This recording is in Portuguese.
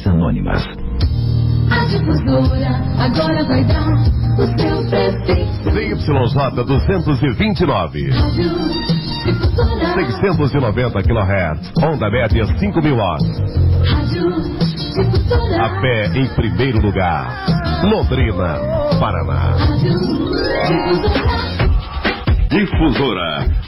Ligações Anônimas. A Difusora agora vai dar o seu prefixo. ZYJ 229. 690 kHz. Onda média 5.000 watts. A pé em primeiro lugar. Londrina, Paraná. Difusora.